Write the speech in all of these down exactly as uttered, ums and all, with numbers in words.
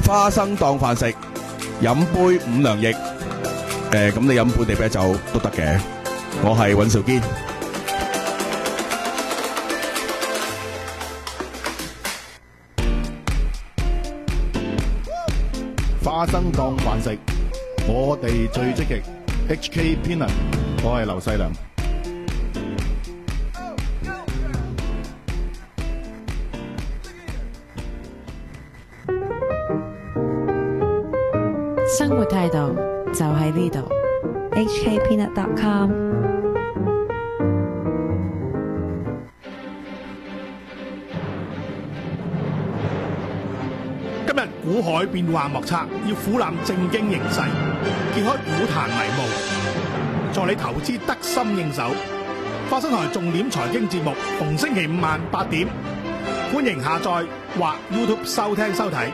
花生當飯食，飲杯五糧液。誒，咁你飲本地啤酒都得嘅。我係尹兆堅。 花生當飯食，我哋最積極。H K Peanut， 我係劉細良。 生活態度就喺呢度。 H K Peanut dot com。 今日股海變幻莫測，要俯覽正經形勢，揭開股壇迷霧，助你投資得心應手。花生台重點財經節目，逢星期五晚八點，歡迎下載或 YouTube 收聽收睇。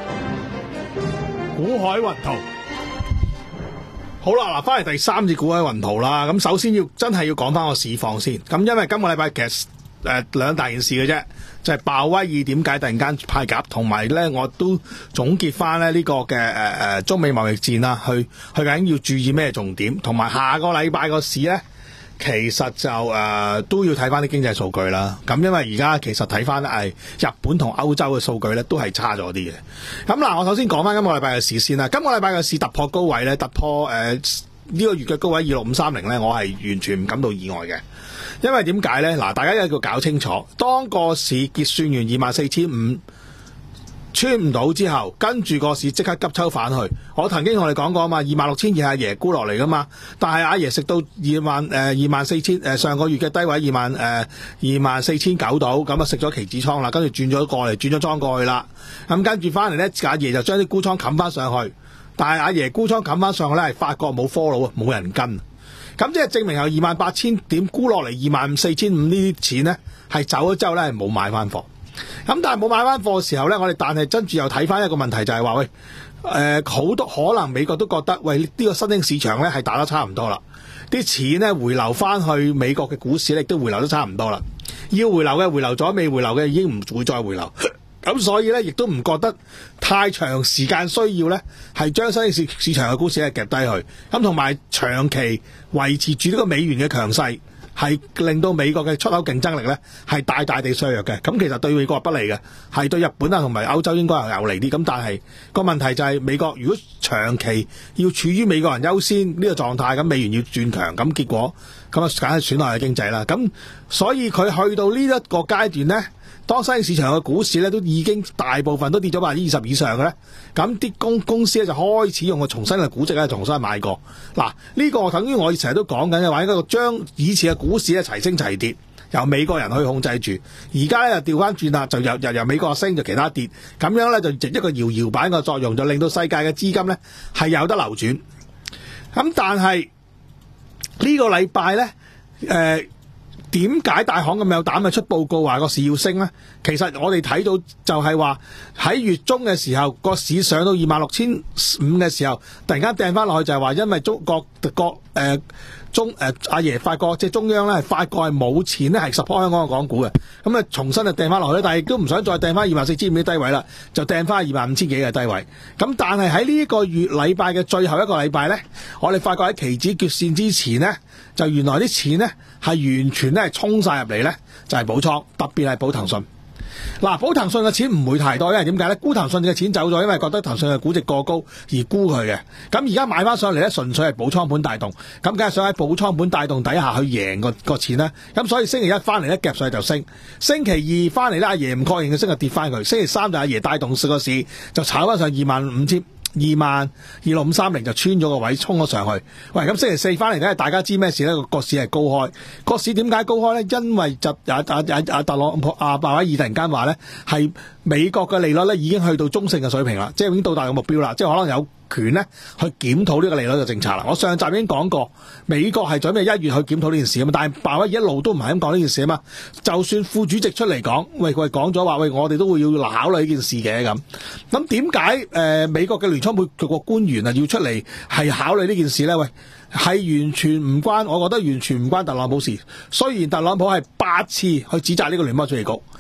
股海雲圖，好啦，嗱，翻嚟第三節股海雲圖啦。咁首先要真係要講翻個市況先。咁因為今個禮拜其實誒兩大件事嘅啫，就係鮑威爾點解突然間派鴿，同埋咧我都總結翻咧呢個嘅誒誒中美貿易戰啦，去去究竟要注意咩重點，同埋下個禮拜個市咧。其實就誒、呃、都要睇翻啲經濟數據啦，咁因為而家其實睇翻係日本同歐洲嘅數據咧都係差咗啲嘅。咁嗱，我首先講翻今個禮拜嘅市先啦。今個禮拜嘅市突破高位咧，突破誒呢、呃這個月嘅高位二六五三零咧，我係完全唔感到意外嘅。因為點解咧？嗱，大家一定要搞清楚，當個市結算完二萬四千五穿唔到之後，跟住個市即刻急抽返去。我曾經同你講過啊嘛，二萬六千二係阿爺沽落嚟噶嘛，但係阿爺食到二萬誒二萬四千誒上個月嘅低位二萬誒二萬四千九到，咁啊食咗期指倉啦，跟住轉咗過嚟，轉咗莊過去啦。咁跟住翻嚟咧，阿爺就將啲沽倉冚翻上去，但係阿爺沽倉冚翻上去咧，係發覺冇 follow 啊，冇人跟。咁即係證明由二萬八千點沽落嚟二萬四千五呢啲錢咧，係走咗之後咧係冇買翻貨。咁但係冇買翻貨嘅時候咧，我哋但係跟住又睇翻一個問題，就係話喂，誒好多可能美國都覺得喂呢個新興市場咧係打得差唔多啦，啲錢咧回流翻去美國嘅股市咧亦都回流得差唔多啦，要回流嘅回流咗，未回流嘅已經唔會再回流。咁所以咧亦都唔覺得太長時間需要咧係將新興市市場嘅股市係夾低去，咁同埋長期維持住呢個美元嘅強勢。係令到美國嘅出口競爭力咧係大大地削弱嘅，咁其實對美國係不利嘅，係對日本啊同埋歐洲應該係有利啲。咁但係個問題就係美國如果長期要處於美國人優先呢個狀態，咁美元要轉強，咁結果咁啊梗係損害嘅經濟啦。咁所以佢去到呢一個階段咧，當新興市場嘅股市咧都已經大部分都跌咗百分之二十以上嘅咧，咁啲公公司咧就開始用個重新嘅估值咧重新買過。嗱，呢個等於我成日都講緊嘅話，應該將以前嘅股市咧齊升齊跌，由美國人去控制住。而家咧就調翻轉啦，就由由由美國升就其他跌，咁樣咧就一個搖搖板嘅作用，就令到世界嘅資金咧係有得流轉。咁但係呢個禮拜咧，誒。點解大行咁有膽去出報告話個市要升呢？其實我哋睇到就係話喺月中嘅時候個市上到二萬六千五嘅時候，突然間掟翻落去，就係話因為中國國誒中誒阿爺發覺即係中央咧，發覺係冇錢咧係 support 香港嘅港股嘅，咁啊重新就掟翻落去，但係亦都唔想再掟翻二萬四千五嘅低位啦，就掟翻二萬五千幾嘅低位。咁但係喺呢一個月禮拜嘅最後一個禮拜咧，我哋發覺喺期指決線之前咧，就原來啲錢咧係完全咧係衝晒入嚟咧，就係補倉，特別係補騰訊。嗱，補騰訊嘅錢唔會太多，因為點解咧？沽騰訊嘅錢走咗，因為覺得騰訊嘅估值過高而沽佢嘅。咁而家買翻上嚟咧，純粹係補倉盤帶動，咁梗係想喺補倉盤帶動底下去贏個個錢啦。咁所以星期一翻嚟咧夾上去就升，星期二翻嚟咧阿爺唔確認嘅升就跌翻佢，星期三就阿爺帶動個市就炒翻上二萬五千。二萬二六五三零就穿咗個位，衝咗上去。喂，咁星期四翻嚟咧，大家知咩事咧？個市係高開，個市點解高開咧？因為就阿阿阿阿特朗普阿鮑威爾突然間話咧，係美國嘅利率咧已經去到中性嘅水平啦，即係已經到達個目標啦，即係可能有權咧去檢討呢個利率嘅政策啦。我上集已經講過，美國係準備一月去檢討呢件事啊嘛，但係鮑威爾一路都唔係咁講呢件事啊嘛。就算副主席出嚟講，喂佢講咗話，喂我哋都會要考慮呢件事嘅咁。咁點解誒美國嘅聯儲會個官員啊要出嚟係考慮呢件事咧？喂，係完全唔關，我覺得完全唔關特朗普事。雖然特朗普係八次去指責呢個聯邦儲備局，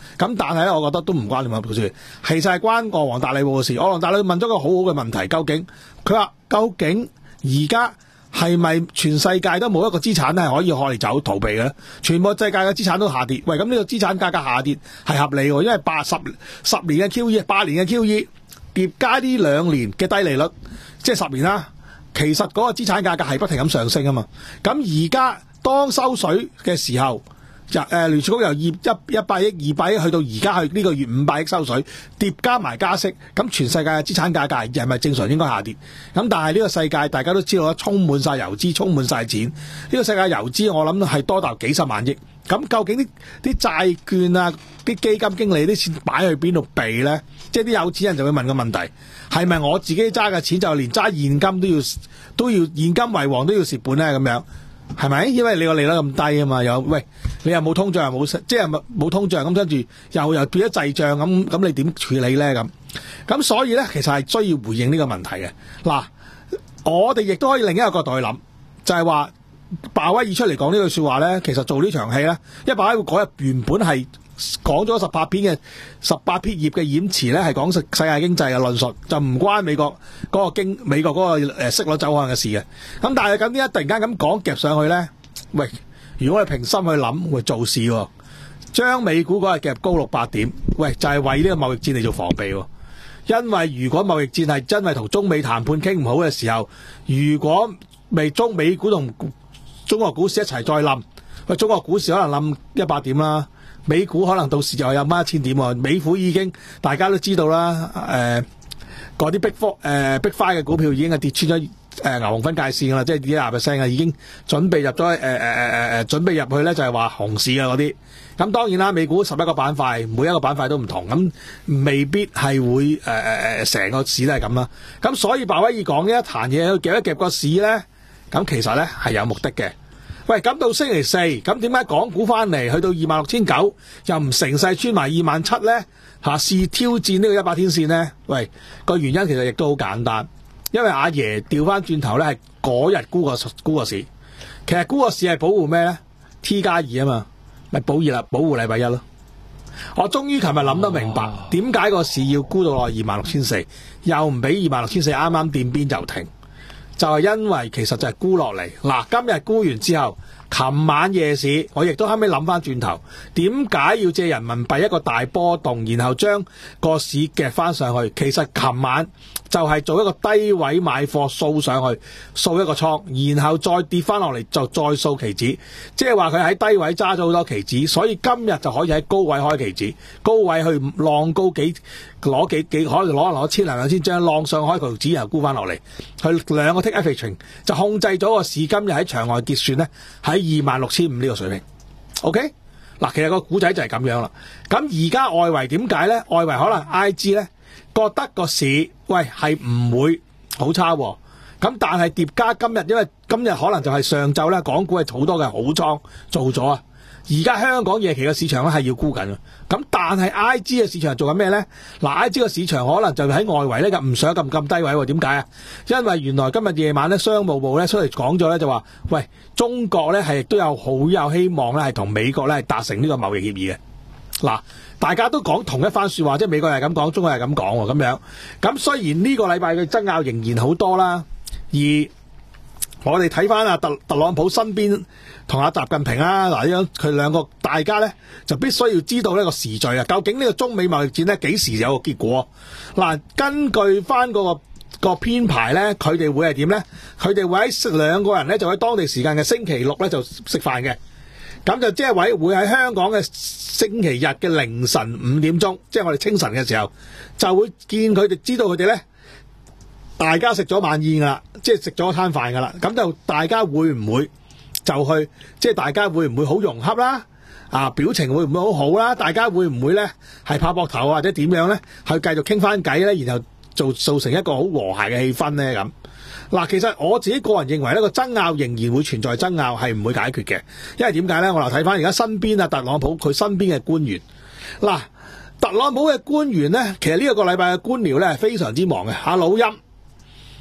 咁但係咧，我覺得都唔關聯合報事，其實係關鄂王達里布嘅事。鄂王達里問咗個好好嘅問題，究竟佢話究竟而家係咪全世界都冇一個資產咧係可以攞嚟走逃避嘅咧？全部世界嘅資產都下跌。喂，咁呢個資產價格下跌係合理喎，因為八十十年嘅 Q E、八年嘅 Q E 疊加呢兩年嘅低利率，即係十年啦。其實嗰個資產價格係不停咁上升啊嘛。咁而家當收水嘅時候，誒、呃、聯儲局由二一一百億、二百億去到而家去呢個月五百億收水，疊加埋加息，咁全世界嘅資產價格係咪正常應該下跌？咁但係呢個世界大家都知道啦，充滿晒游資，充滿晒錢。呢、這個世界游資我諗係多達幾十萬億。咁究竟啲啲債券啊、啲基金經理啲錢擺去邊度避呢？即係啲有錢人就會問個問題：係咪我自己揸嘅錢就連揸現金都要都要現金為王都要蝕本呢？咁樣係咪？因為你個利率咁低啊嘛，又喂你又冇通脹又冇即係冇通脹咁，跟住又又變咗滯脹咁，咁你點處理呢？咁咁所以呢，其實係需要回應呢個問題嘅。嗱，我哋亦都可以另一個角度去諗，就係話。鮑威爾出嚟講呢句說話咧，其實做呢場戲咧，因為鮑威爾嗰日原本係講咗十八篇嘅十八篇頁嘅演詞咧，係講世世界經濟嘅論述，就唔關美國嗰個經美國嗰個誒息率走向嘅事嘅。咁但係咁呢一突然間咁講夾上去咧，喂，如果我哋平心去諗，會做事喎，將美股嗰日夾高六百點，喂，就係、是、為呢個貿易戰嚟做防備喎。因為如果貿易戰係真係同中美談判傾唔好嘅時候，如果未中美股同中國股市一齊再冧，喂，中國股市可能冧一百點啦，美股可能到時又有翻一千點喎。美股已經大家都知道啦，誒嗰啲 Big Four 誒 Big Five 嘅股票已經係跌穿咗誒、呃、牛熊分界線㗎啦，即係跌廿 percent 啊，已經準備入咗誒誒誒誒誒準備入去咧，就係話熊市啊嗰啲。咁當然啦，美股十一個板塊，每一個板塊都唔同，咁未必係會誒誒誒成個市都係咁啦。咁所以鮑威爾講呢一壇嘢，夾一夾個市咧。咁其實咧係有目的嘅。喂，咁到星期四，咁點解港股翻嚟去到二萬六千九，又唔成勢穿埋二萬七咧？嚇，試挑戰呢個一百天線咧？喂，個原因其實亦都好簡單，因為阿爺調翻轉頭咧係嗰日沽個沽個市，其實沽個市係保護咩咧 ？T 加二啊嘛，咪保二啦，保護禮拜一咯。我終於琴日諗得明白點解個市要沽到落二萬六千四，又唔俾二萬六千四啱啱掂邊就停。就係因為其實就係沽落嚟，嗱，今日沽完之後，琴晚夜市我亦都後尾諗翻轉頭，點解要借人民幣一個大波動，然後將個市夾翻上去？其實琴晚就係做一個低位買貨掃上去，掃一個倉，然後再跌翻落嚟就再掃期指，即係話佢喺低位揸咗好多期指，所以今日就可以喺高位開期指，高位去浪高幾攞幾幾可能攞攞千零兩千張浪上開期指，然後沽翻落嚟，佢兩個 take average 就控制咗個市今日喺場外結算咧喺二萬六千五呢個水平。OK， 嗱，其實個股仔就係咁樣啦。咁而家外圍點解咧？外圍可能 I G 咧覺得個市喂係唔會好差喎。咁但係疊加今日，因為今日可能就係上晝咧，港股係好多嘅好倉做咗啊。而家香港夜期嘅市場咧係要沽緊，咁但係 I G 嘅市場做緊咩咧？嗱 ，I G 嘅市場可能就喺外圍咧，就唔想咁咁低位喎。點解啊？因為原來今日夜晚咧，商務部咧出嚟講咗咧，就話喂，中國咧係亦都有好有希望咧，係同美國咧係達成呢個貿易協議嘅。嗱，大家都講同一番說話，即係美國係咁講，中國係咁講喎，咁樣。咁雖然呢個禮拜嘅爭拗仍然好多啦，而我哋睇翻阿特特朗普身邊同阿習近平啊，嗱，呢樣佢兩個大家咧就必須要知道呢個時序啊，究竟呢個中美貿易戰咧幾時有個結果？嗱，根據翻嗰個個編排咧，佢哋會係點咧？佢哋會喺兩個人咧就喺當地時間嘅星期六咧就食飯嘅，咁就即係會會喺香港嘅星期日嘅凌晨五點鐘，即係我哋清晨嘅時候，就會見佢哋，知道佢哋咧。大家食咗晚宴噶啦，即係食咗一餐飯噶啦，咁就大家會唔會就去，即係大家會唔會好融洽啦？啊，表情會唔會好好啦？大家會唔會咧係拍膊頭或者點樣咧？去繼續傾翻偈咧，然後做造成一個好和諧嘅氣氛咧咁。嗱，其實我自己個人認為呢個爭拗仍然會存在，爭拗係唔會解決嘅，因為點解咧？我嚟睇翻而家身邊啊，特朗普佢身邊嘅官員，嗱，特朗普嘅官員咧，其實呢一個禮拜嘅官僚咧係非常之忙嘅，阿老欽。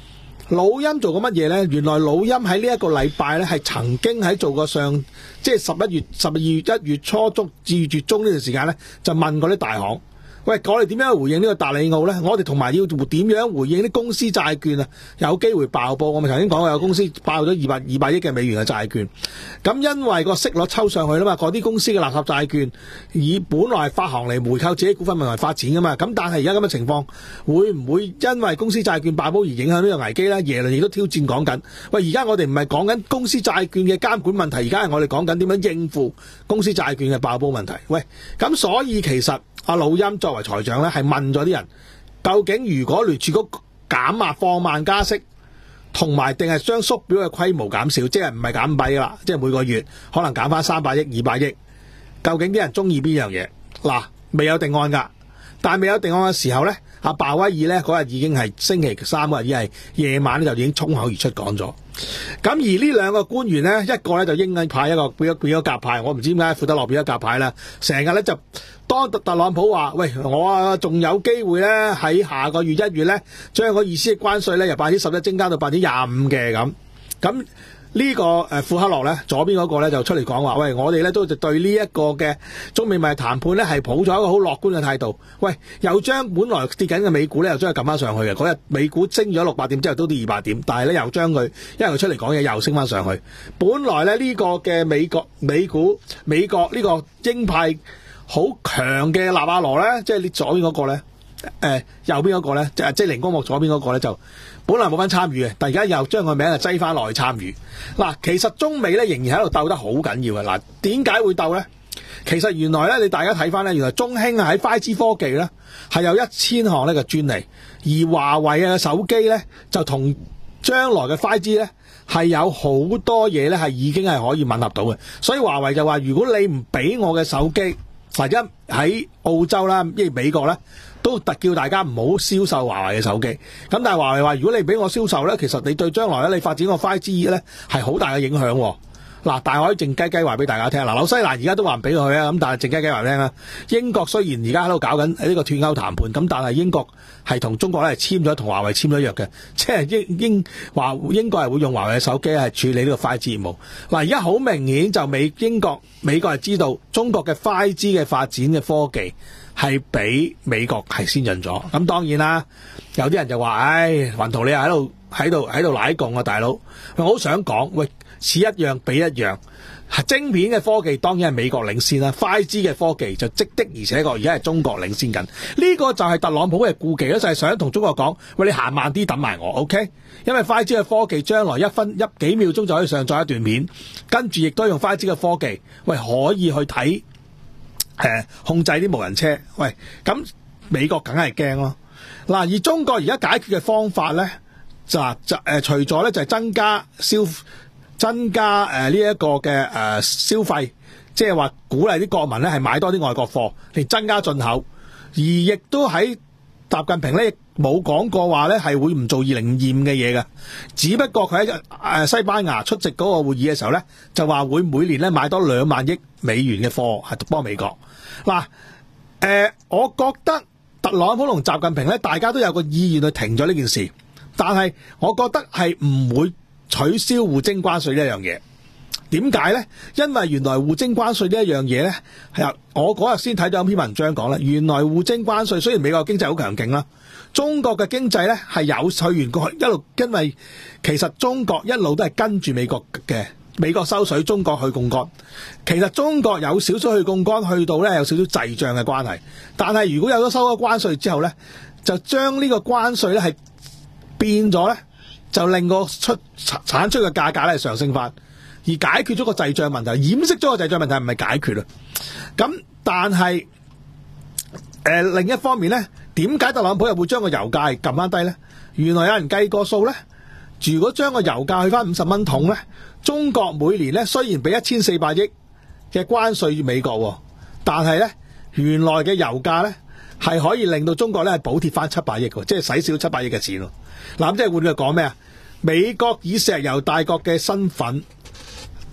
老陰做過乜嘢呢？原來老陰喺呢一個禮拜呢，係曾經喺做過上，即係十一月、十二月、一月初中至月中呢段時間呢，就問過啲大行。喂，我哋點樣回應呢個達里奧呢？我哋同埋要點樣回應啲公司債券啊？有機會爆煲。我咪頭先講過有公司爆咗二百二百億嘅美元嘅債券。咁因為個息率抽上去啦嘛，嗰啲公司嘅垃圾債券以本來發行嚟回購自己股份問題發展噶嘛。咁但係而家咁嘅情況，會唔會因為公司債券爆煲而影響呢個危機呢？耶倫亦都挑戰講緊。喂，而家我哋唔係講緊公司債券嘅監管問題，而家係我哋講緊點樣應付公司債券嘅爆煲問題。喂，咁所以其實阿老陰作為財長咧，係問咗啲人，究竟如果聯儲局減壓放慢加息，同埋定係將縮表嘅規模減少，即係唔係減五百億啦，即係每個月可能減翻三百億、二百億，究竟啲人中意邊樣嘢？嗱，未有定案㗎，但係未有定案嘅時候咧，阿鮑威爾咧嗰日已經係星期三嗰日，已經係夜晚咧就已經衝口而出講咗。咁而呢兩個官員呢，一個咧就鷹派，一個變咗變咗鴿派。我唔知點解富德樂變咗鴿派啦。成日咧就當特朗普話：喂，我啊仲有機會咧喺下個月一月咧將個意思關稅咧由百分之十一增加到百分之廿五嘅咁。咁呢個誒庫克洛咧左邊嗰個咧就出嚟講話：喂，我哋咧都對呢一個嘅中美貿易談判咧係抱咗一個好樂觀嘅態度。喂，又將本來跌緊嘅美股咧又將佢撳翻上去嘅。嗰日美股升咗六百點之後都跌二百點，但係咧又將佢因為佢出嚟講嘢又升翻上去。本來咧呢個嘅美國美股美國呢個鷹派好強嘅納瓦羅咧，即係你左邊嗰個咧，誒、呃、右邊嗰個咧，即係即係熒光幕左邊嗰個咧就。本來冇份參與嘅，但而家又將個名啊擠翻落去參與。嗱，其實中美咧仍然喺度鬥得好緊要嘅。嗱，點解會鬥咧？其實原來咧，你大家睇翻咧，原來中興喺 五 G 科技咧係有一千項呢個專利，而華為嘅手機咧就同將來嘅 五 G 咧係有好多嘢咧係已經係可以吻合到嘅。所以華為就話：如果你唔俾我嘅手機，或者喺澳洲啦，即係美國咧。都特叫大家唔好銷售華為嘅手機，咁但係華為話：如果你俾我銷售咧，其實你對將來咧你發展個 五 G 咧係好大嘅影響喎。嗱，但係可以靜雞雞話俾大家聽，嗱，紐西蘭而家都話唔俾佢啊，咁但係靜雞雞話俾聽啦。英國雖然而家喺度搞緊呢個脫歐談判，咁但係英國係同中國咧係簽咗同華為簽咗約嘅，即係英英華英國係會用華為嘅手機係處理呢個 五 G 業務。嗱，而家好明顯就美英國美國係知道中國嘅 五 G 嘅發展嘅科技係比美國係先進咗。咁當然啦，有啲人就話：唉，雲圖你又喺度喺度喺度奶共啊，大佬！我好想講，喂，似一樣比一樣。晶片嘅科技當然係美國領先啦，五 G 嘅科技就即的而且確而家係中國領先緊。呢個就係特朗普嘅顧忌咯，就係想同中國講：喂，你行慢啲，等埋我 ，OK？因為五 G 嘅科技將來一分一幾秒鐘就可以上載一段片，跟住亦都用五 G 嘅科技，喂，可以去睇。誒，控制啲無人車，喂，咁美國梗係驚咯。嗱，而中國而家解決嘅方法咧，就就誒、呃，除咗咧就係、是、增加消增加誒呢一個嘅誒、呃、消費，即係話鼓勵啲國民咧係買多啲外國貨嚟增加進口，而亦都喺習近平咧冇講過話咧係會唔做二零二五嘅嘢嘅，只不過佢喺誒西班牙出席嗰個會議嘅時候咧，就話會每年咧買多兩萬億美元嘅貨係幫美國。嗱，誒、呃，我覺得特朗普同習近平咧，大家都有個意願去停咗呢件事，但係我覺得係唔會取消互徵關稅呢一樣嘢。點解呢？因為原來互徵關稅呢一樣嘢呢，係我嗰日先睇到一篇文章講咧，原來互徵關稅雖然美國經濟好強勁啦，中國嘅經濟呢係有去完過去一路，因為其實中國一路都係跟住美國嘅。美國收水，中國去槓桿。其實中國有少少去槓桿，去到咧有少少滯脹嘅關係。但係如果有咗收咗關稅之後咧，就將呢個關稅咧係變咗咧，就令個出產出嘅價格咧上升翻，而解決咗個滯脹問題，掩飾咗個滯脹問題，唔係解決啦。咁但係誒、呃、另一方面咧，點解特朗普又會將個油價撳翻低咧？原來有人計過數咧。如果將個油價去翻五十蚊桶咧，中國每年咧雖然俾一千四百億嘅關稅美國，但係咧原來嘅油價咧係可以令到中國咧係補貼翻七百億嘅，即係使少七百億嘅錢咯。嗱，咁即係換句講咩啊？美國以石油大國嘅身份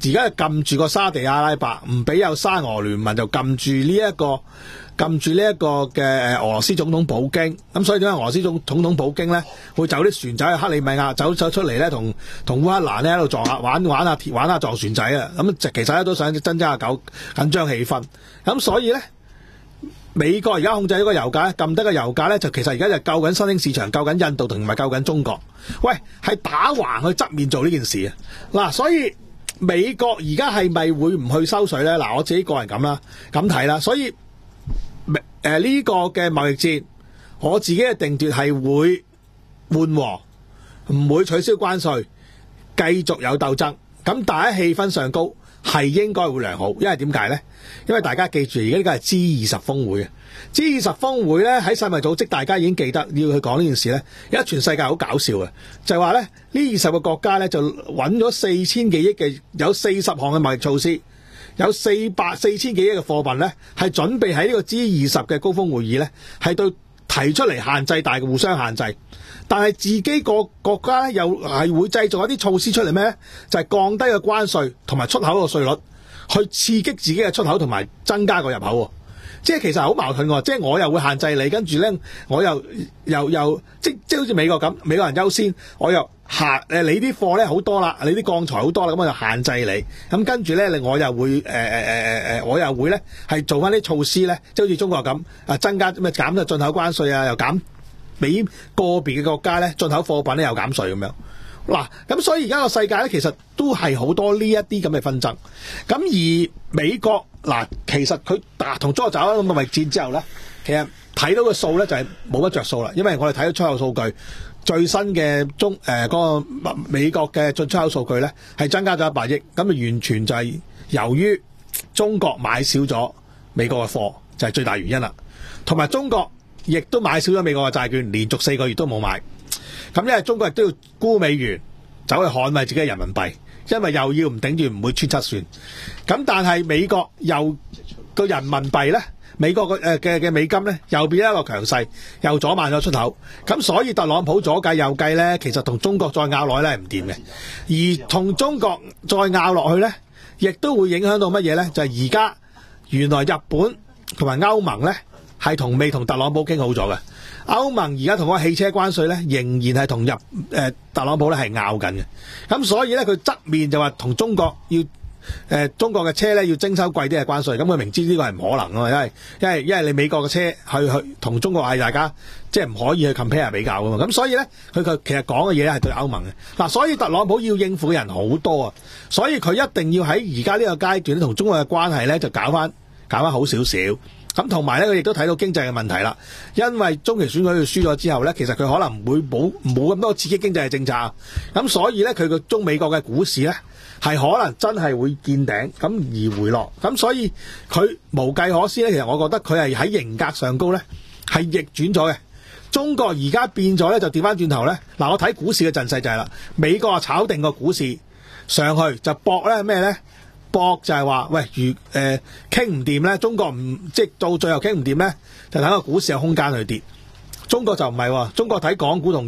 而家就撳住個沙地阿拉伯，唔俾有沙俄聯盟，就撳住呢、這、一個撳住呢一個嘅俄羅斯總統普京。咁所以點解俄羅斯總總統普京咧會走啲船走去克里米亞，走走出嚟咧，同同烏克蘭咧喺度撞下玩玩下玩下撞船仔啊！咁其實咧都想增加下緊緊張氣氛。咁所以咧，美國而家控制咗個油價，撳低個油價咧，就其實而家就救緊新興市場，救緊印度同埋救緊中國。喂，係打橫去側面做呢件事啊！嗱，所以美國而家係咪會唔去收水咧？嗱，我自己個人咁啦，咁睇啦。所以誒呢、呃這個嘅貿易戰，我自己嘅定奪係會緩和，唔會取消關稅，繼續有鬥爭。咁但係氣氛上高係應該會良好，因為點解咧？因為大家記住，而家呢個係 G 二十峰會嘅 G 二十峰會咧，喺世貿組織大家已經記得要去講呢件事咧。而家全世界好搞笑嘅，就係話咧呢二十個國家咧就揾咗四千幾億嘅，有四十項嘅貿易措施，有四百四千幾億嘅貨品咧，係準備喺呢個 G 二十嘅高峰會議咧，係對提出嚟限制，但係互相限制。但係自己個國家咧又係會製造一啲措施出嚟咩咧？就係、是、降低個關稅同埋出口個稅率，去刺激自己嘅出口同埋增加個入口。即係其實好矛盾喎，即係我又會限制你，跟住咧我又又又即即好似美國咁，美國人優先，我又限誒你啲貨咧好多啦，你啲鋼材好多啦，咁我就限制你。咁跟住咧，我又會誒誒誒誒誒，我又會咧係做翻啲措施咧，即係好似中國咁啊，增加咩減咗進口關稅啊，又減俾個別嘅國家咧進口貨品咧又減稅咁樣。嗱，咁所以而家個世界咧，其實都係好多呢一啲咁嘅紛爭。咁而美國嗱，其實佢打同中國走咗咁嘅貿易戰之後咧，其實睇到嘅數咧就係冇乜着數啦。因為我哋睇到出口數據最新嘅中誒嗰、呃嗰個美國嘅進出口數據咧係增加咗一百億，咁啊完全就係由於中國買少咗美國嘅貨，就係最大原因啦。同埋中國亦都買少咗美國嘅債券，連續四個月都冇買。咁因為中國亦都要沽美元，走去捍衛自己嘅人民幣，因為又要唔頂住唔會穿七算。咁但係美國又個人民幣咧，美國嘅嘅嘅美金咧又變一個強勢，又阻慢咗出口。咁所以特朗普左計右計咧，其實同中國再拗落去咧係唔掂嘅。而同中國再拗落去咧，亦都會影響到乜嘢咧？就係而家原來日本同埋歐盟咧係同未同特朗普傾好咗嘅。歐盟而家同嗰個汽車關稅咧，仍然係同入誒、呃、特朗普咧係拗緊嘅。咁所以咧，佢側面就話同中國要誒、呃、中國嘅車咧要徵收貴啲嘅關稅。咁佢明知呢個係唔可能啊嘛，因為因為因為你美國嘅車去去同中國係大家即係唔可以去 compare 比較噶嘛。咁所以咧，佢佢其實講嘅嘢係對歐盟嘅嗱。所以特朗普要應付嘅人好多啊，所以佢一定要喺而家呢個階段同中國嘅關係咧就搞翻搞翻好少少。咁同埋咧，佢亦都睇到經濟嘅問題啦。因為中期選舉佢輸咗之後咧，其實佢可能會冇冇咁多刺激經濟嘅政策。咁所以咧，佢個中美國嘅股市咧係可能真係會見頂，咁而回落。咁所以佢無計可施咧。其實我覺得佢係喺型格上高咧係逆轉咗嘅。中國而家變咗咧就調翻轉頭咧。嗱，我睇股市嘅陣勢就係啦，美國啊炒定個股市上去就搏咧咩咧？博就係話，喂，如誒傾唔掂咧，中國唔即係到最後傾唔掂咧，就等個股市有空間去跌。中國就唔係喎，中國睇港股同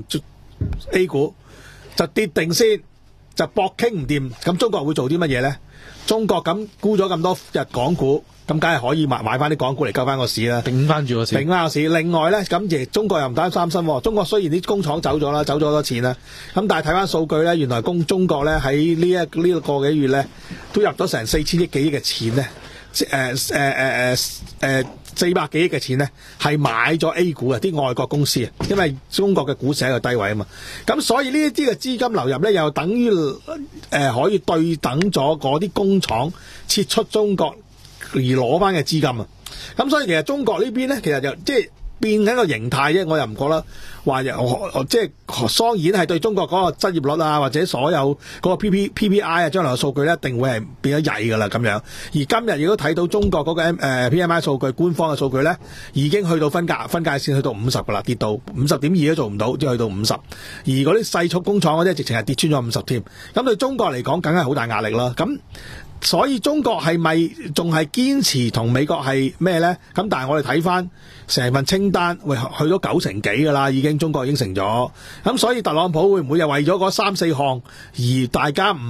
A 股就跌定先，就博傾唔掂。咁中國會做啲乜嘢咧？中國咁沽咗咁多日港股，咁梗係可以買買翻啲港股嚟救翻個市啦， 頂翻住個市。 頂翻個市。另外咧，咁亦中國又唔擔心喎。中國雖然啲工廠走咗啦，走咗好多錢啦，咁但係睇翻數據咧，原來公中國咧喺呢一呢個幾月咧，都入咗成四千億幾億嘅錢咧，誒誒誒誒誒四百幾億嘅錢咧，係買咗 A 股啊，啲外國公司啊，因為中國嘅股市喺個低位啊嘛，咁所以呢一啲嘅資金流入咧，又等於誒、呃、可以對等咗嗰啲工廠撤出中國而攞翻嘅資金啊，咁所以其實中國呢邊咧，其實就即係變緊個形態啫，我又唔覺得話又即係當然係對中國嗰個失業率啊，或者所有嗰個 P P P P I 啊，將來嘅數據咧一定會係變咗曳噶啦咁樣。而今日亦都睇到中國嗰個 M 誒 P M I 數據，官方嘅數據咧已經去到分界分界線去到五十噶啦，跌到五十點二都做唔到，即係去到五十。而嗰啲細速工廠嗰啲直情係跌穿咗五十添。咁對中國嚟講，梗係好大壓力啦。咁所以中國係咪仲係堅持同美國係咩咧？咁但係我哋睇翻成份清單，喂，去到九成幾噶啦，已經中國應承咗。咁所以特朗普會唔會又為咗嗰三四項而大家唔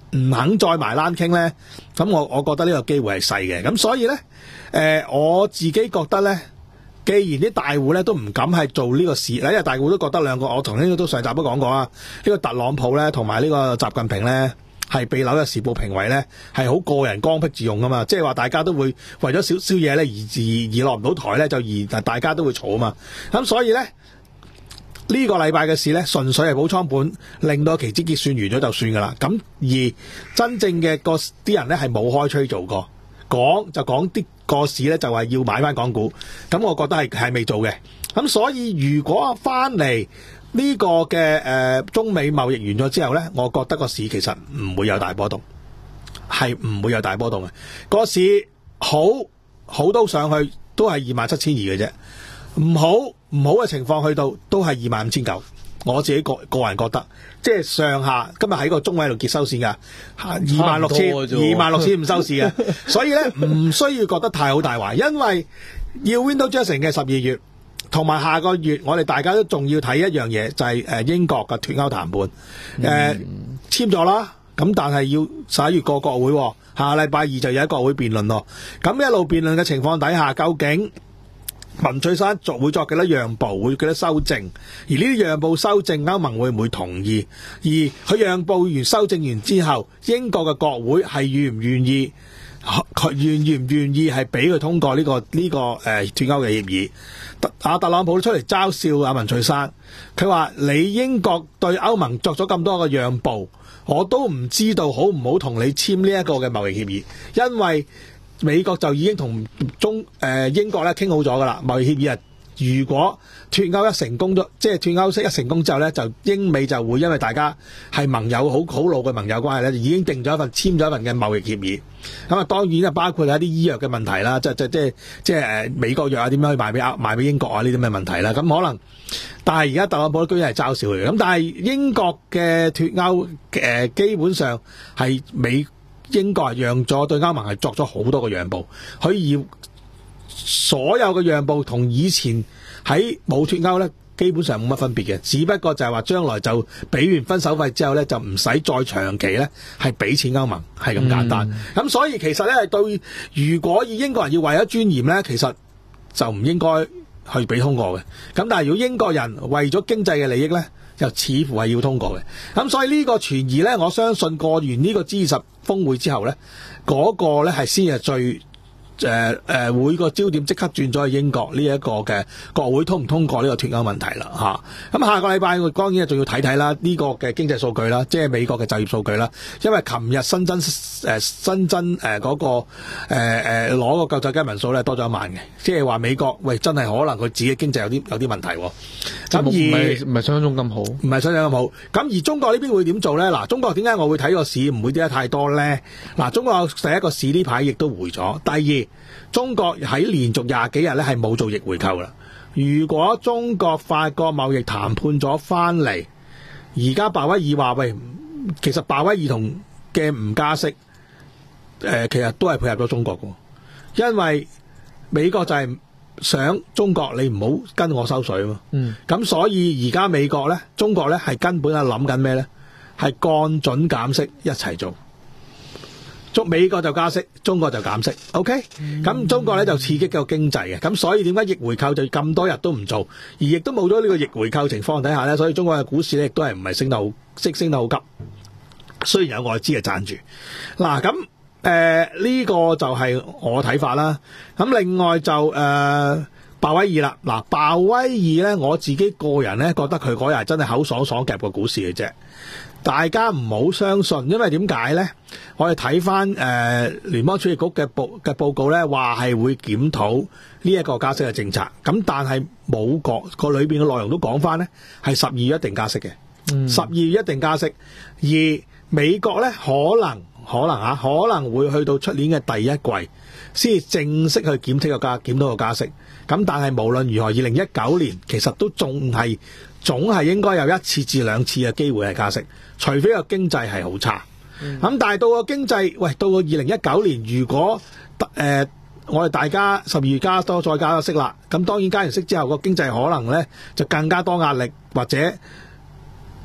唔肯再埋欄傾咧，咁我我覺得呢個機會係細嘅。咁所以咧，誒、呃、我自己覺得咧，既然啲大戶咧都唔敢係做呢個事，因為大戶都覺得兩個，我同呢個都上集都講過啊，呢、呢個特朗普咧同埋呢個習近平咧係被紐約時報評為咧係好個人剛愎自用噶嘛，即係話大家都會為咗少少嘢咧而而而落唔到台咧，就而大家都會嘈啊嘛。咁所以咧。呢個禮拜嘅事呢，純粹係補倉本，令到期指結算完咗就算噶啦。咁而真正嘅個啲人呢，係冇開吹做過，講就講啲個市呢，就係要買翻港股。咁我覺得係係未做嘅。咁所以如果翻嚟呢個嘅誒、呃、中美貿易完咗之後呢，我覺得個市其實唔會有大波動，係唔會有大波動嘅。個市好好都上去都係二萬七千二嘅啫。唔好唔好嘅情況去到都係二萬五千九，我自己個個人覺得，即係上下今日喺個中位度結收線噶，二萬六千二萬六千五收市嘅，所以咧唔需要覺得太好大壞，因為要 Window Dressing 嘅十二月，同埋下個月我哋大家都仲要睇一樣嘢，就係、是、誒英國嘅脫歐談判，誒、呃、簽咗啦，咁但係要十一月過國會，下禮拜二就有一個會辯論咯，咁一路辯論嘅情況底下，究竟文翠珊作會作幾多讓步，會幾多修正，而呢啲讓步修正歐盟會唔會同意？而佢讓步完修正完之後，英國嘅國會係願唔願意？佢願願唔願意係俾佢通過呢、這個呢、這個誒脫歐嘅協議？阿特朗普出嚟嘲笑阿文翠珊，佢話你英國對歐盟作咗咁多嘅讓步，我都唔知道好唔好同你簽呢一個嘅貿易協議，因為美國就已經同中誒、呃、英國咧傾好咗噶啦，貿易協議啊，如果脫歐一成功咗，即係脫歐式一成功之後咧，就英美就會因為大家係盟友，好好老嘅盟友關係咧，已經定咗一份簽咗一份嘅貿易協議。咁啊，當然啊，包括係一啲醫藥嘅問題啦，即係即係即係即係誒美國藥啊，點樣去賣俾歐賣俾英國啊呢啲咩問題啦。咁可能，但係而家特朗普居然係嘲笑佢。咁但係英國嘅脫歐誒、呃、基本上係美。英國係讓咗對歐盟係作咗好多個讓步，可以所有嘅讓步同以前喺冇脫歐咧，基本上冇乜分別嘅，只不過就係話將來就俾完分手費之後咧，就唔使再長期咧係俾錢歐盟，係咁簡單。咁、嗯、所以其實咧係對，如果以英國人要為咗尊嚴咧，其實就唔應該去俾通過嘅。咁但係如果英國人為咗經濟嘅利益咧，就似乎係要通過嘅。咁所以呢個傳疑咧，我相信過完呢個 G 二十峰會之後咧，嗰、那個咧係先係最誒誒會個焦點即刻轉咗去英國呢一個嘅國會通唔通過呢個脫歐問題啦嚇。咁、啊、下個禮拜我當然仲要睇睇啦，呢個嘅經濟數據啦，即係美國嘅就業數據啦。因為琴日新增誒、呃、新增誒嗰、呃那個誒誒攞個救濟金人數咧多咗一萬嘅，即係話美國喂真係可能佢自己經濟有啲有啲問題喎。咁而唔係唔係想象中咁好， 唔係想象中咁好。咁而中國呢邊會點做咧？嗱，中國點解我會睇個市唔會跌得太多咧？嗱，中國第一個市呢排亦都回咗。第二，中國喺連續廿幾日咧係冇做逆回購啦。如果中國法國貿易談判咗翻嚟，而家鮑威爾話喂，其實鮑威爾同嘅唔加息，誒、呃、其實都係配合咗中國嘅，因為美國就係想中國你唔好跟我收水啊嘛。嗯，咁所以而家美國咧，中國咧係根本係諗緊咩咧？係降準減息一齊做。中美國就加息，中國就減息 ，OK？咁、嗯、中國咧就刺激個經濟嘅，咁所以點解逆回購就咁多日都唔做，而亦都冇咗呢個逆回購情況底下咧，所以中國嘅股市咧亦都係唔係升得好，升升得好急。雖然有外資係賺住，嗱咁誒呢個就係我睇法啦。咁另外就誒鮑、呃、威爾啦，嗱鮑威爾咧，我自己個人咧覺得佢嗰日真係口爽爽夾個股市嘅啫。大家唔好相信，因為點解咧？我哋睇翻誒聯邦儲備局嘅報嘅報告咧，話係會檢討呢一個加息嘅政策。咁但係冇講個裏邊嘅內容都講翻咧，係十二月一定加息嘅。十二月一定加息，而美國咧可能可能啊，可能會去到出年嘅第一季先正式去檢討個加檢討個加息。咁但係無論如何，二零一九年其實都仲係總係應該有一次至兩次嘅機會係加息，除非個經濟係好差。咁、嗯、但係到個經濟，喂，到個二零一九年，如果誒、呃、我哋大家十二月加多再加息啦，咁當然加完息之後個經濟可能咧就更加多壓力，或者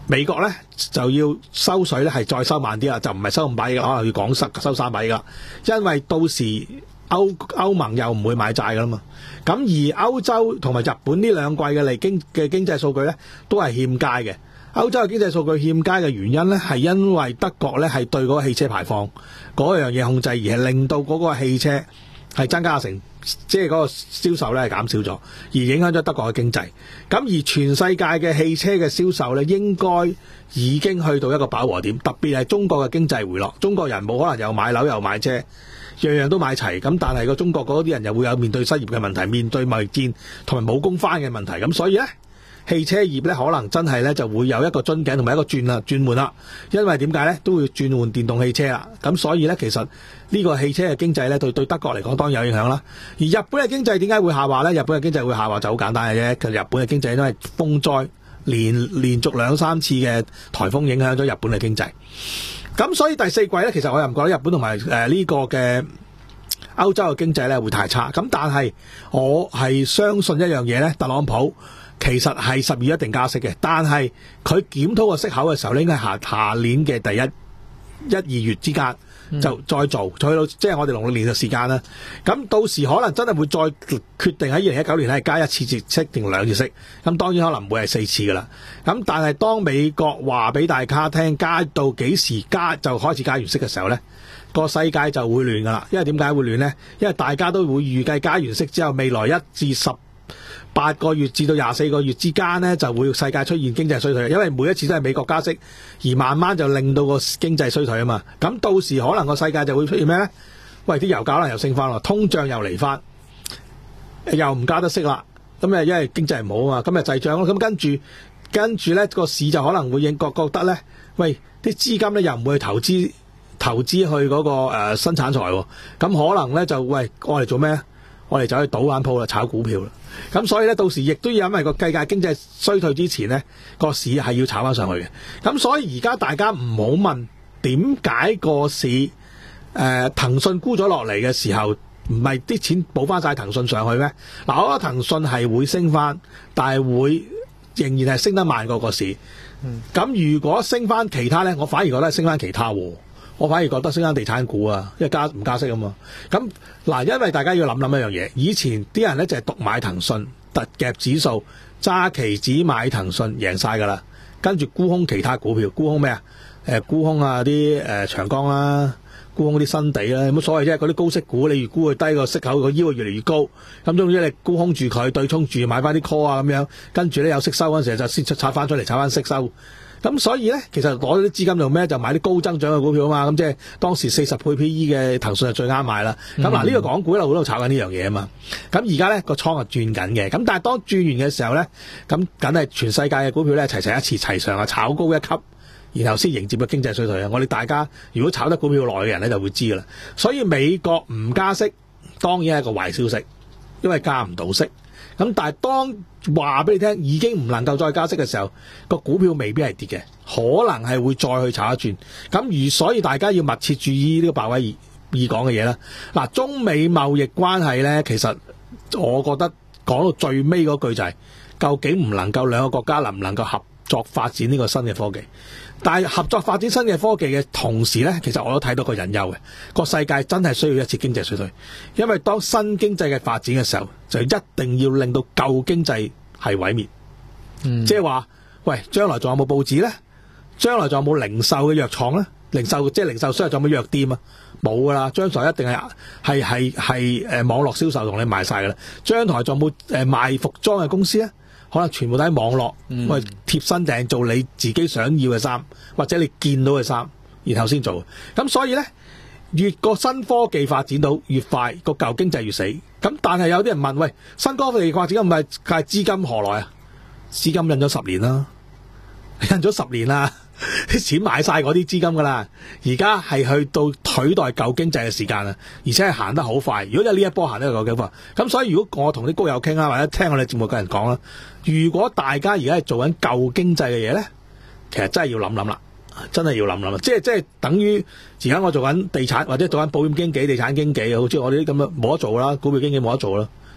美國咧就要收水咧係再收慢啲啦，就唔係收五百億，可能要講收收三百億噶，因為到時歐歐盟又唔會買債噶啦嘛。咁而歐洲同埋日本呢兩季嘅嚟經嘅經濟數據咧都係欠佳嘅。歐洲嘅經濟數據欠佳嘅原因咧，係因為德國咧係對嗰個汽車排放嗰樣嘢控制，而係令到嗰個汽車係增加成，即係嗰個銷售咧係減少咗，而影響咗德國嘅經濟。咁而全世界嘅汽車嘅銷售咧，應該已經去到一個飽和點，特別係中國嘅經濟回落，中國人冇可能又買樓又買車，樣樣都買齊。咁但係個中國嗰啲人又會有面對失業嘅問題，面對貿易戰同埋冇工返嘅問題。咁所以咧，汽車業咧可能真係咧就會有一個樽頸同埋一個轉啦轉換啦，因為點解咧都會轉換電動汽車啦，咁所以咧其實呢個汽車嘅經濟咧對對德國嚟講當然有影響啦。而日本嘅經濟點解會下滑咧？日本嘅經濟會下滑就好簡單嘅啫，其實日本嘅經濟都係風災連連續兩三次嘅颱風影響咗日本嘅經濟，咁所以第四季咧其實我又唔覺得日本同埋誒呢個嘅歐洲嘅經濟咧會太差，咁但係我係相信一樣嘢咧，特朗普其實係十二月一定加息嘅，但係佢檢討個息口嘅時候咧，應該係下下年嘅第一一二月之間就再做，再去到即係我哋農曆年嘅時間啦。咁到時可能真係會再決定喺二零一九年係加一次息定兩次息。咁當然可能唔會係四次噶啦。咁但係當美國話俾大家聽加到幾時加就開始加完息嘅時候咧，個世界就會亂噶啦。因為點解會亂咧？因為大家都會預計加完息之後，未來一至十八個月至到廿四個月之間呢，就會世界出現經濟衰退，因為每一次都係美國加息，而慢慢就令到個經濟衰退啊嘛。咁到時可能個世界就會出現咩呢？喂，啲油價可能又升翻咯，通脹又嚟翻，又唔加得息啦。咁誒，因為經濟唔好啊嘛，咁咪滯脹咯。咁跟住跟住呢個市就可能會認覺覺得呢，喂，啲資金呢又唔會去投資投資去嗰個誒生產財喎，咁可能呢，就喂我嚟做咩？我哋就去賭玩鋪啦，炒股票啦。咁所以咧，到時亦都要因為個世界經濟衰退之前咧，個市係要炒翻上去嘅。咁所以而家大家唔好問點解個市誒、呃、騰訊沽咗落嚟嘅時候，唔係啲錢補翻晒騰訊上去咩？嗱，我覺得騰訊係會升翻，但係會仍然係升得慢過個市。咁、嗯、如果升翻其他咧，我反而覺得係升翻其他喎。我反而覺得升翻地產股啊，因為加唔加息啊嘛。咁嗱，因為大家要諗諗一樣嘢，以前啲人咧就係獨買騰訊，特夾指數，揸期指買騰訊，贏晒㗎啦。跟住沽空其他股票，沽空咩啊？誒沽空啊啲誒長江啦，沽空啲新地啦，有乜所謂啫？嗰啲高息股，你越沽佢低個息口，個腰越嚟越高。咁總之你沽空住佢，對沖住買翻啲 call 啊咁樣，跟住咧有息收嗰陣時就先拆翻出嚟，炒翻息收。咁所以咧，其實攞啲資金做咩？就買啲高增長嘅股票啊嘛。咁即係當時四十倍 P E 嘅騰訊係最啱買啦。咁嗱、嗯，呢個港股一路喺度炒緊呢樣嘢啊嘛。咁而家咧個倉係轉緊嘅。咁但係當轉完嘅時候咧，咁梗係全世界嘅股票咧齊齊一次齊上啊，炒高一級，然後先迎接個經濟衰退啊。我哋大家如果炒得股票耐嘅人咧就會知噶啦。所以美國唔加息，當然係一個壞消息，因為加唔到息。咁但係當話俾你聽已經唔能夠再加息嘅時候，個股票未必係跌嘅，可能係會再去炒一轉。咁而所以大家要密切注意呢個鮑威爾爾講嘅嘢啦。嗱，中美貿易關係咧，其實我覺得講到最尾嗰句就係、是，究竟唔能夠兩個國家能唔能夠合作發展呢個新嘅科技？但係合作發展新嘅科技嘅同時咧，其實我都睇到個隱憂嘅，個世界真係需要一次經濟衰退，因為當新經濟嘅發展嘅時候，就一定要令到舊經濟係毀滅。嗯，即係話，喂，將來仲有冇報紙咧？將來仲有冇零售嘅藥廠咧？零售即係零售商仲有冇藥店啊？冇噶啦，將來一定係係係係誒網絡銷售同你賣晒噶啦。將來仲有冇誒賣服裝嘅公司咧？可能全部都喺網絡，喂、嗯、貼身訂做你自己想要嘅衫，或者你見到嘅衫，然後先做。咁所以咧，越個新科技發展到越快，個舊經濟越死。咁但係有啲人問，喂，新科技發展咁咪係資金何來啊？資金印咗十年啦，印咗十年啦，啲錢買晒嗰啲資金噶啦。而家係去到取代舊經濟嘅時間啊，而且係行得好快。如果有呢一波行得夠幾快，咁所以如果我同啲高友傾啦，或者聽我哋節目嘅人講啦，如果大家而家係做緊舊經濟嘅嘢咧，其實真係要諗諗啦，真係要諗諗啦。即係即係等於而家我做緊地產或者做緊保險經紀、地產經紀，好似我哋啲咁樣冇得做啦，股票經紀冇得做啦。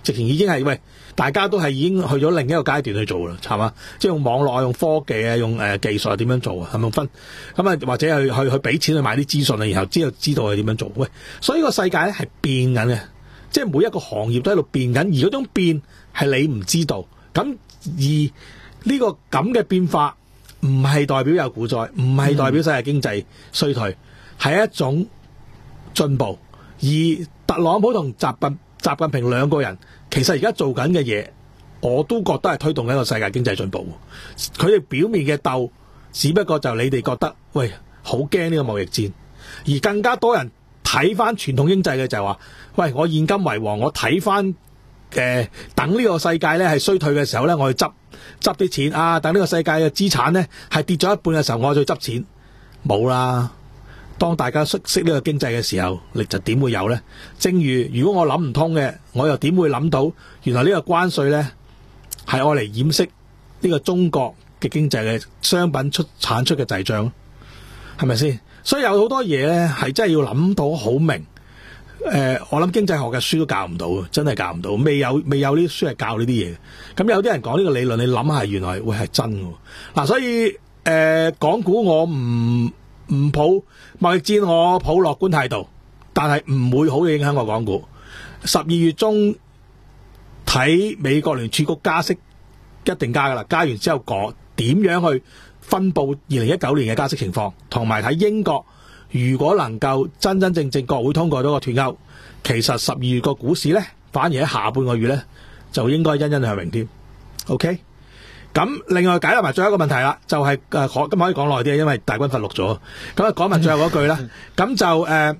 直情已經係喂，大家都係已經去咗另一個階段去做啦，係嘛？即係用網絡、用科技啊、用誒、呃、技術啊點樣做啊，係咪分咁啊？或者去去去俾錢去買啲資訊啊，然後之後知道係點樣做。喂，所以個世界咧係變緊嘅，即係每一個行業都喺度變緊，而嗰種變係你唔知道。咁而呢個咁嘅變化唔係代表有股災，唔係代表世界經濟衰退，係、嗯、一種進步。而特朗普同習近習近平兩個人，其實而家做緊嘅嘢，我都覺得係推動緊一個世界經濟進步。佢哋表面嘅鬥，只不過就你哋覺得，喂，好驚呢個貿易戰，而更加多人睇翻傳統經濟嘅就係話，喂，我現金為王，我睇翻誒，等呢個世界咧係衰退嘅時候咧，我去執執啲錢啊，等呢個世界嘅資產咧係跌咗一半嘅時候，我再執錢，冇啦。當大家熟悉呢個經濟嘅時候，你就點會有呢？正如如果我諗唔通嘅，我又點會諗到原來呢個關稅呢係愛嚟掩飾呢個中國嘅經濟嘅商品出產出嘅滯脹，係咪先？所以有好多嘢呢係真係要諗到好明。誒、呃，我諗經濟學嘅書都教唔到，真係教唔到，未有未有呢啲書係教呢啲嘢。咁有啲人講呢個理論，你諗下原來會係真嘅。嗱、啊，所以誒、呃，港股我唔。唔抱貿易戰，我抱樂觀態度，但係唔會好影響我港股。十二月中睇美國聯儲局加息，一定加噶啦，加完之後講點樣去分布二零一九年嘅加息情況，同埋睇英國如果能夠真真正正國會通過到個脫歐，其實十二月個股市呢，反而喺下半個月呢，就應該欣欣向榮添。OK。咁另外解答埋最後一個問題啦，就係、是、誒，可今日可以講耐啲，因為大軍罰錄咗。咁啊，講埋最後嗰句啦。咁就誒誒、呃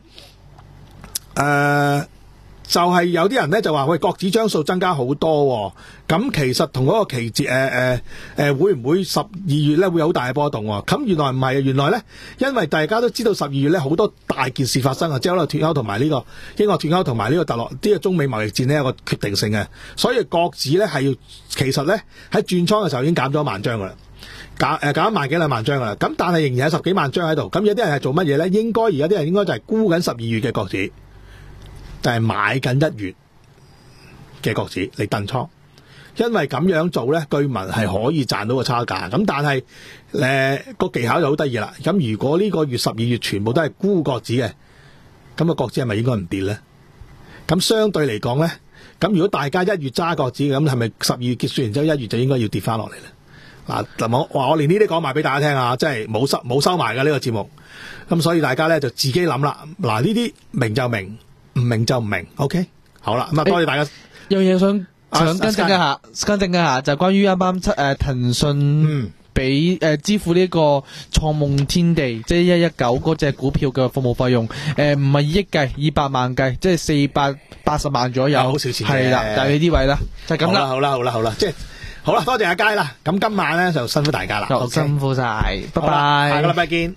呃，就係、是、有啲人咧就話喂，國指張數增加好多、哦。咁其實同嗰個期節誒誒誒，會唔會十二月咧會有好大嘅波動、哦？咁原來唔係啊，原來咧，因為大家都知道十二月咧好多大件事發生啊，即係可能脫歐同埋呢個英國脫歐同埋呢個特洛呢個中美貿易戰呢，有個決定性嘅，所以國指咧係要其實咧喺轉倉嘅時候已經減咗一萬張噶啦，減誒減一萬幾兩萬張噶啦。咁但係仍然有十幾萬張喺度。咁有啲人係做乜嘢咧？應該而家啲人應該就係沽緊十二月嘅國指，就係、是、買緊一月嘅國指嚟燉倉。因為咁樣做咧，據聞係可以賺到個差價。咁但係誒個技巧就好得意啦。咁如果呢個月十二月全部都係沽國指嘅，咁個國指係咪應該唔跌咧？咁相對嚟講咧，咁如果大家一月揸國指，咁係咪十二月結算完之後一月就應該要跌翻落嚟咧？嗱，嗱我話我連呢啲講埋俾大家聽啊，即係冇收冇收埋嘅呢個節目。咁所以大家咧就自己諗啦。嗱，呢啲明就明，唔明就唔明。OK， 好啦，咁啊多謝大家。 有嘢想。想更正一下，更正一下就係關於啱啱七誒騰訊俾誒支付呢個創夢天地，即係一一九嗰隻股票嘅服務費用，誒唔係以億計，以百萬計，即係四百八十萬左右，好少錢嘅。係啦，就係呢啲位啦，就係咁啦。好啦，好啦，好啦，即係好啦，多謝阿佳啦。咁今晚咧就辛苦大家啦，好辛苦晒，拜拜，下個禮拜見。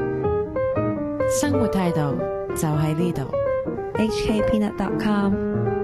生活態度就喺呢度。 H K Peanut dot com